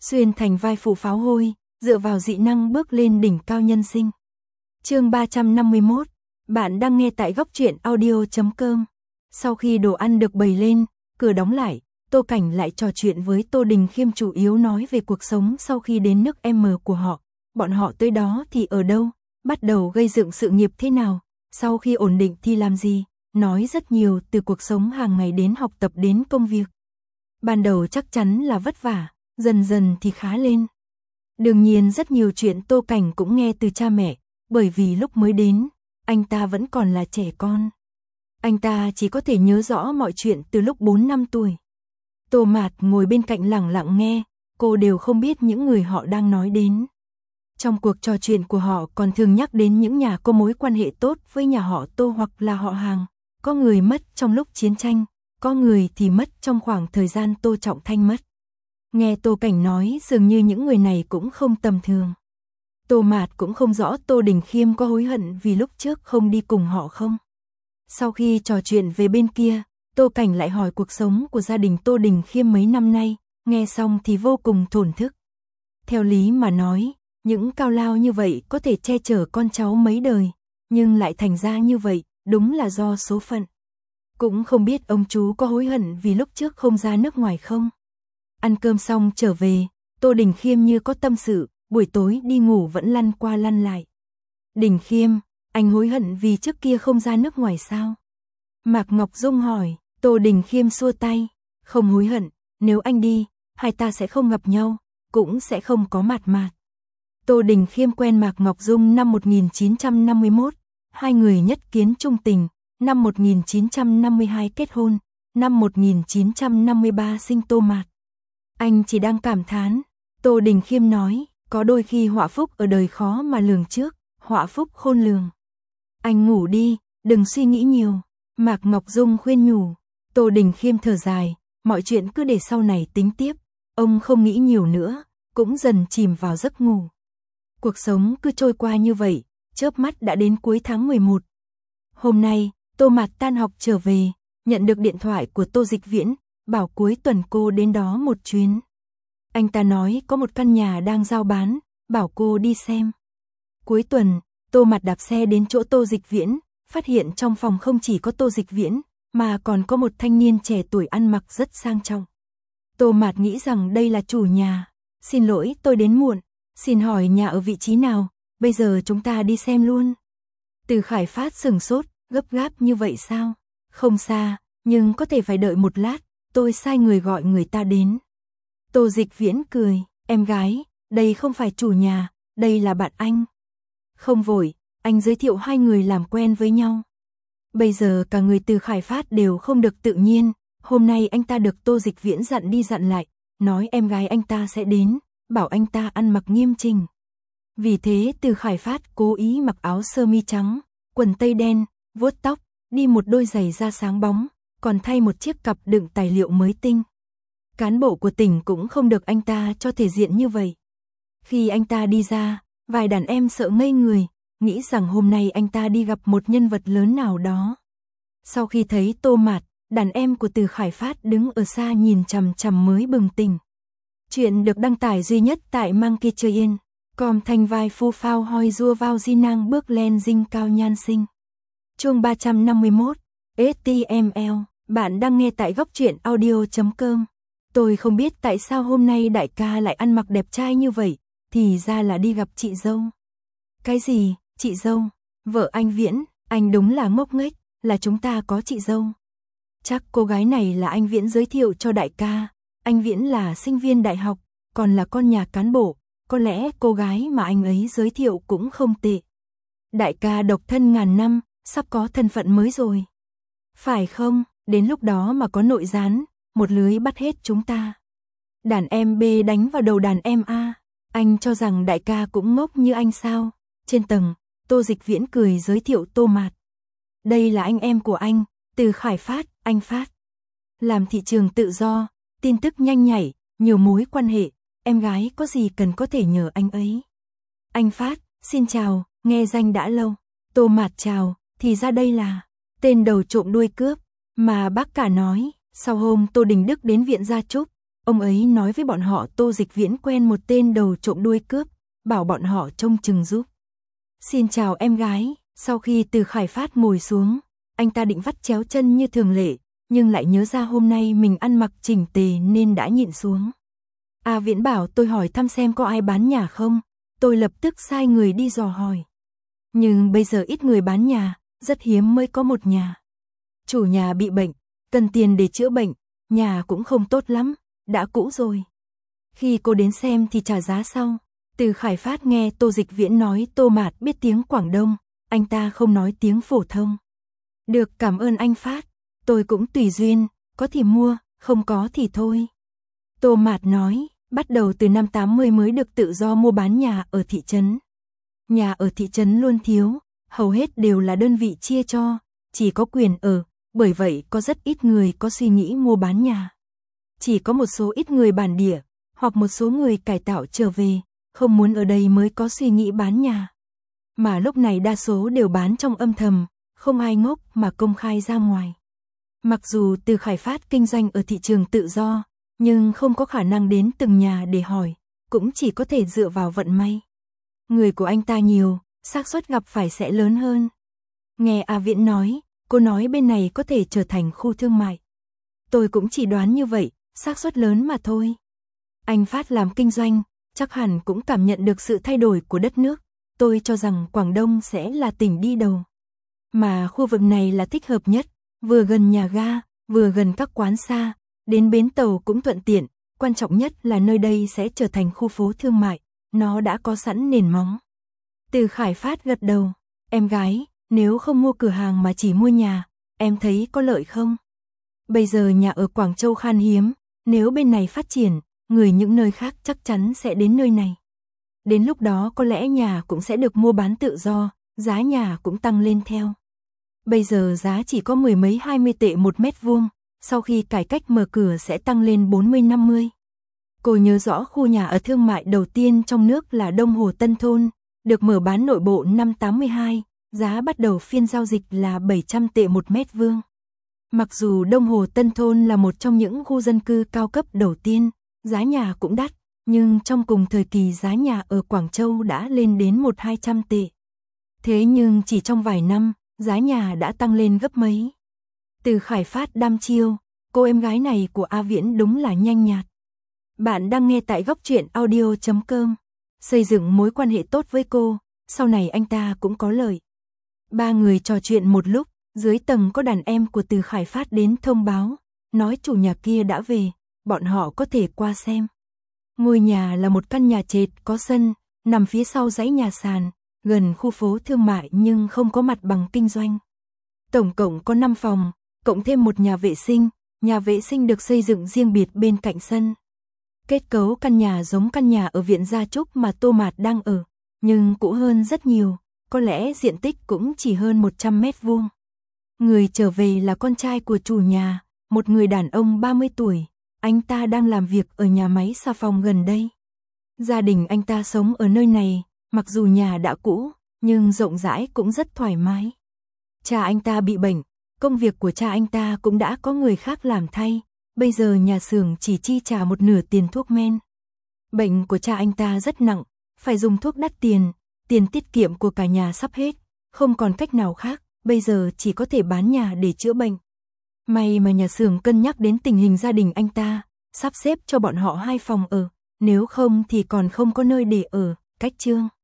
xuyên thành vai phụ pháo hôi, dựa vào dị năng bước lên đỉnh cao nhân sinh. Chương 351, bạn đang nghe tại góc truyện audio.com. Sau khi đồ ăn được bày lên, cửa đóng lại, Tô Cảnh lại trò chuyện với Tô Đình Khiêm, chủ yếu nói về cuộc sống sau khi đến nước M của họ. Bọn họ tới đó thì ở đâu, bắt đầu gây dựng sự nghiệp thế nào, sau khi ổn định thì làm gì, nói rất nhiều từ cuộc sống hàng ngày đến học tập đến công việc. Ban đầu chắc chắn là vất vả, dần dần thì khá lên. Đương nhiên rất nhiều chuyện Tô Cảnh cũng nghe từ cha mẹ, bởi vì lúc mới đến, anh ta vẫn còn là trẻ con. Anh ta chỉ có thể nhớ rõ mọi chuyện từ lúc 4 năm tuổi. Tô Mạt ngồi bên cạnh lặng lặng nghe, cô đều không biết những người họ đang nói đến. Trong cuộc trò chuyện của họ còn thường nhắc đến những nhà có mối quan hệ tốt với nhà họ Tô hoặc là họ hàng. Có người mất trong lúc chiến tranh, có người thì mất trong khoảng thời gian Tô Trọng Thanh mất. Nghe Tô Cảnh nói dường như những người này cũng không tầm thường. Tô Mạt cũng không rõ Tô Đình Khiêm có hối hận vì lúc trước không đi cùng họ không. Sau khi trò chuyện về bên kia, Tô Cảnh lại hỏi cuộc sống của gia đình Tô Đình Khiêm mấy năm nay, nghe xong thì vô cùng thổn thức. Theo lý mà nói, những cao lao như vậy có thể che chở con cháu mấy đời, nhưng lại thành ra như vậy, đúng là do số phận. Cũng không biết ông chú có hối hận vì lúc trước không ra nước ngoài không. Ăn cơm xong trở về, Tô Đình Khiêm như có tâm sự, buổi tối đi ngủ vẫn lăn qua lăn lại. Đình Khiêm, anh hối hận vì trước kia không ra nước ngoài sao? Mạc Ngọc Dung hỏi. Tô Đình Khiêm xua tay, không hối hận, nếu anh đi, hai ta sẽ không gặp nhau, cũng sẽ không có Mạt Mạt. Tô Đình Khiêm quen Mạc Ngọc Dung năm 1951, hai người nhất kiến trung tình, năm 1952 kết hôn, năm 1953 sinh Tô Mạt. Anh chỉ đang cảm thán, Tô Đình Khiêm nói, có đôi khi họa phúc ở đời khó mà lường trước, họa phúc khôn lường. Anh ngủ đi, đừng suy nghĩ nhiều, Mạc Ngọc Dung khuyên nhủ. Tô Đình Khiêm thở dài, mọi chuyện cứ để sau này tính tiếp, ông không nghĩ nhiều nữa, cũng dần chìm vào giấc ngủ. Cuộc sống cứ trôi qua như vậy, chớp mắt đã đến cuối tháng 11. Hôm nay, Tô Mạt tan học trở về, nhận được điện thoại của Tô Dịch Viễn, bảo cuối tuần cô đến đó một chuyến. Anh ta nói có một căn nhà đang giao bán, bảo cô đi xem. Cuối tuần, Tô Mạt đạp xe đến chỗ Tô Dịch Viễn, phát hiện trong phòng không chỉ có Tô Dịch Viễn, mà còn có một thanh niên trẻ tuổi ăn mặc rất sang trọng. Tô Mạt nghĩ rằng đây là chủ nhà. Xin lỗi tôi đến muộn, xin hỏi nhà ở vị trí nào, bây giờ chúng ta đi xem luôn. Từ Khải Phát sửng sốt, gấp gáp như vậy sao? Không xa, nhưng có thể phải đợi một lát, tôi sai người gọi người ta đến. Tô Dịch Viễn cười, em gái, đây không phải chủ nhà, đây là bạn anh. Không vội, anh giới thiệu hai người làm quen với nhau. Bây giờ cả người từ Khải Phát đều không được tự nhiên, hôm nay anh ta được Tô Dịch Viễn dặn đi dặn lại, nói em gái anh ta sẽ đến, bảo anh ta ăn mặc nghiêm chỉnh. Vì thế từ Khải Phát cố ý mặc áo sơ mi trắng, quần tây đen, vuốt tóc, đi một đôi giày da sáng bóng, còn thay một chiếc cặp đựng tài liệu mới tinh. Cán bộ của tỉnh cũng không được anh ta cho thể diện như vậy. Khi anh ta đi ra, vài đàn em sợ ngây người, nghĩ rằng hôm nay anh ta đi gặp một nhân vật lớn nào đó. Sau khi thấy Tô Mạt, đàn em của Từ Khải Phát đứng ở xa nhìn chằm chằm mới bừng tỉnh. Chuyện được đăng tải duy nhất tại Monkey Chơi Yên. Com thanh vai phu phao hoi rua vào di năng bước lên dinh cao nhan sinh. Chương 351, HTML, bạn đang nghe tại góc truyện audio.com. Tôi không biết tại sao hôm nay đại ca lại ăn mặc đẹp trai như vậy, thì ra là đi gặp chị dâu. Cái gì, chị dâu? Vợ anh Viễn, anh đúng là ngốc nghếch, là chúng ta có chị dâu. Chắc cô gái này là anh Viễn giới thiệu cho đại ca, anh Viễn là sinh viên đại học, còn là con nhà cán bộ, có lẽ cô gái mà anh ấy giới thiệu cũng không tệ. Đại ca độc thân ngàn năm, sắp có thân phận mới rồi. Phải không, đến lúc đó mà có nội gián, một lưới bắt hết chúng ta. Đàn em B đánh vào đầu đàn em A, anh cho rằng đại ca cũng ngốc như anh sao? Trên tầng, Tô Dịch Viễn cười giới thiệu Tô Mạt. Đây là anh em của anh, Từ Khải Phát, anh Phát. Làm thị trường tự do, tin tức nhanh nhảy, nhiều mối quan hệ, em gái có gì cần có thể nhờ anh ấy. Anh Phát, xin chào, nghe danh đã lâu. Tô Mạt chào, thì ra đây là tên đầu trộm đuôi cướp, mà bác cả nói, sau hôm Tô Đình Đức đến viện Gia Trúc, Ông ấy nói với bọn họ Tô Dịch Viễn quen một tên đầu trộm đuôi cướp, bảo bọn họ trông chừng giúp. Xin chào em gái, sau khi Từ Khải Phát ngồi xuống, anh ta định vắt chéo chân như thường lệ, nhưng lại nhớ ra hôm nay mình ăn mặc chỉnh tề nên đã nhịn xuống. A Viễn bảo tôi hỏi thăm xem có ai bán nhà không, tôi lập tức sai người đi dò hỏi. Nhưng bây giờ ít người bán nhà, rất hiếm mới có một nhà. Chủ nhà bị bệnh, cần tiền để chữa bệnh, nhà cũng không tốt lắm, đã cũ rồi. Khi cô đến xem thì trả giá sau. Từ Khải Phát nghe Tô Dịch Viễn nói Tô Mạt biết tiếng Quảng Đông, anh ta không nói tiếng phổ thông. Được, cảm ơn anh Phát, tôi cũng tùy duyên, có thì mua, không có thì thôi. Tô Mạt nói, bắt đầu từ năm 80 mới được tự do mua bán nhà ở thị trấn. Nhà ở thị trấn luôn thiếu, hầu hết đều là đơn vị chia cho, chỉ có quyền ở, bởi vậy có rất ít người có suy nghĩ mua bán nhà. Chỉ có một số ít người bản địa, hoặc một số người cải tạo trở về, không muốn ở đây mới có suy nghĩ bán nhà. Mà lúc này đa số đều bán trong âm thầm, không ai ngốc mà công khai ra ngoài. Mặc dù Từ Khải Phát kinh doanh ở thị trường tự do, nhưng không có khả năng đến từng nhà để hỏi, cũng chỉ có thể dựa vào vận may. Người của anh ta nhiều, xác suất gặp phải sẽ lớn hơn. Nghe A Viễn nói, cô nói bên này có thể trở thành khu thương mại. Tôi cũng chỉ đoán như vậy, xác suất lớn mà thôi. Anh Phát làm kinh doanh, chắc hẳn cũng cảm nhận được sự thay đổi của đất nước. Tôi cho rằng Quảng Đông sẽ là tỉnh đi đầu. Mà khu vực này là thích hợp nhất, vừa gần nhà ga, vừa gần các quán xa, đến bến tàu cũng thuận tiện, quan trọng nhất là nơi đây sẽ trở thành khu phố thương mại, nó đã có sẵn nền móng. Từ Khải Phát gật đầu, em gái, nếu không mua cửa hàng mà chỉ mua nhà, em thấy có lợi không? Bây giờ nhà ở Quảng Châu khan hiếm, nếu bên này phát triển, người những nơi khác chắc chắn sẽ đến nơi này. Đến lúc đó có lẽ nhà cũng sẽ được mua bán tự do, giá nhà cũng tăng lên theo. Bây giờ giá chỉ có 10 mấy 20 tệ một mét vuông, sau khi cải cách mở cửa sẽ tăng lên 40-50. Cô nhớ rõ khu nhà ở thương mại đầu tiên trong nước là Đông Hồ Tân Thôn, được mở bán nội bộ năm 82, giá bắt đầu phiên giao dịch là 700 tệ một mét vuông. Mặc dù Đông Hồ Tân Thôn là một trong những khu dân cư cao cấp đầu tiên, giá nhà cũng đắt, nhưng trong cùng thời kỳ giá nhà ở Quảng Châu đã lên đến 100-200 tệ. Thế nhưng chỉ trong vài năm, giá nhà đã tăng lên gấp mấy. Từ Khải Phát đăm chiêu, cô em gái này của A Viễn đúng là nhanh nhạt. Bạn đang nghe tại góc truyện audio.com. Xây dựng mối quan hệ tốt với cô, sau này anh ta cũng có lợi. Ba người trò chuyện một lúc, dưới tầng có đàn em của Từ Khải Phát đến thông báo, nói chủ nhà kia đã về, bọn họ có thể qua xem. Ngôi nhà là một căn nhà trệt có sân, nằm phía sau dãy nhà sàn, gần khu phố thương mại nhưng không có mặt bằng kinh doanh. Tổng cộng có 5 phòng, cộng thêm một nhà vệ sinh được xây dựng riêng biệt bên cạnh sân. Kết cấu căn nhà giống căn nhà ở viện Gia Trúc mà Tô Mạt đang ở, nhưng cũ hơn rất nhiều, có lẽ diện tích cũng chỉ hơn 100 mét vuông. Người trở về là con trai của chủ nhà, một người đàn ông 30 tuổi, anh ta đang làm việc ở nhà máy xà phòng gần đây. Gia đình anh ta sống ở nơi này, mặc dù nhà đã cũ, nhưng rộng rãi cũng rất thoải mái. Cha anh ta bị bệnh, công việc của cha anh ta cũng đã có người khác làm thay, bây giờ nhà xưởng chỉ chi trả một nửa tiền thuốc men. Bệnh của cha anh ta rất nặng, phải dùng thuốc đắt tiền, tiền tiết kiệm của cả nhà sắp hết, không còn cách nào khác, bây giờ chỉ có thể bán nhà để chữa bệnh. May mà nhà xưởng cân nhắc đến tình hình gia đình anh ta, sắp xếp cho bọn họ 2 phòng ở, nếu không thì còn không có nơi để ở, cách chương.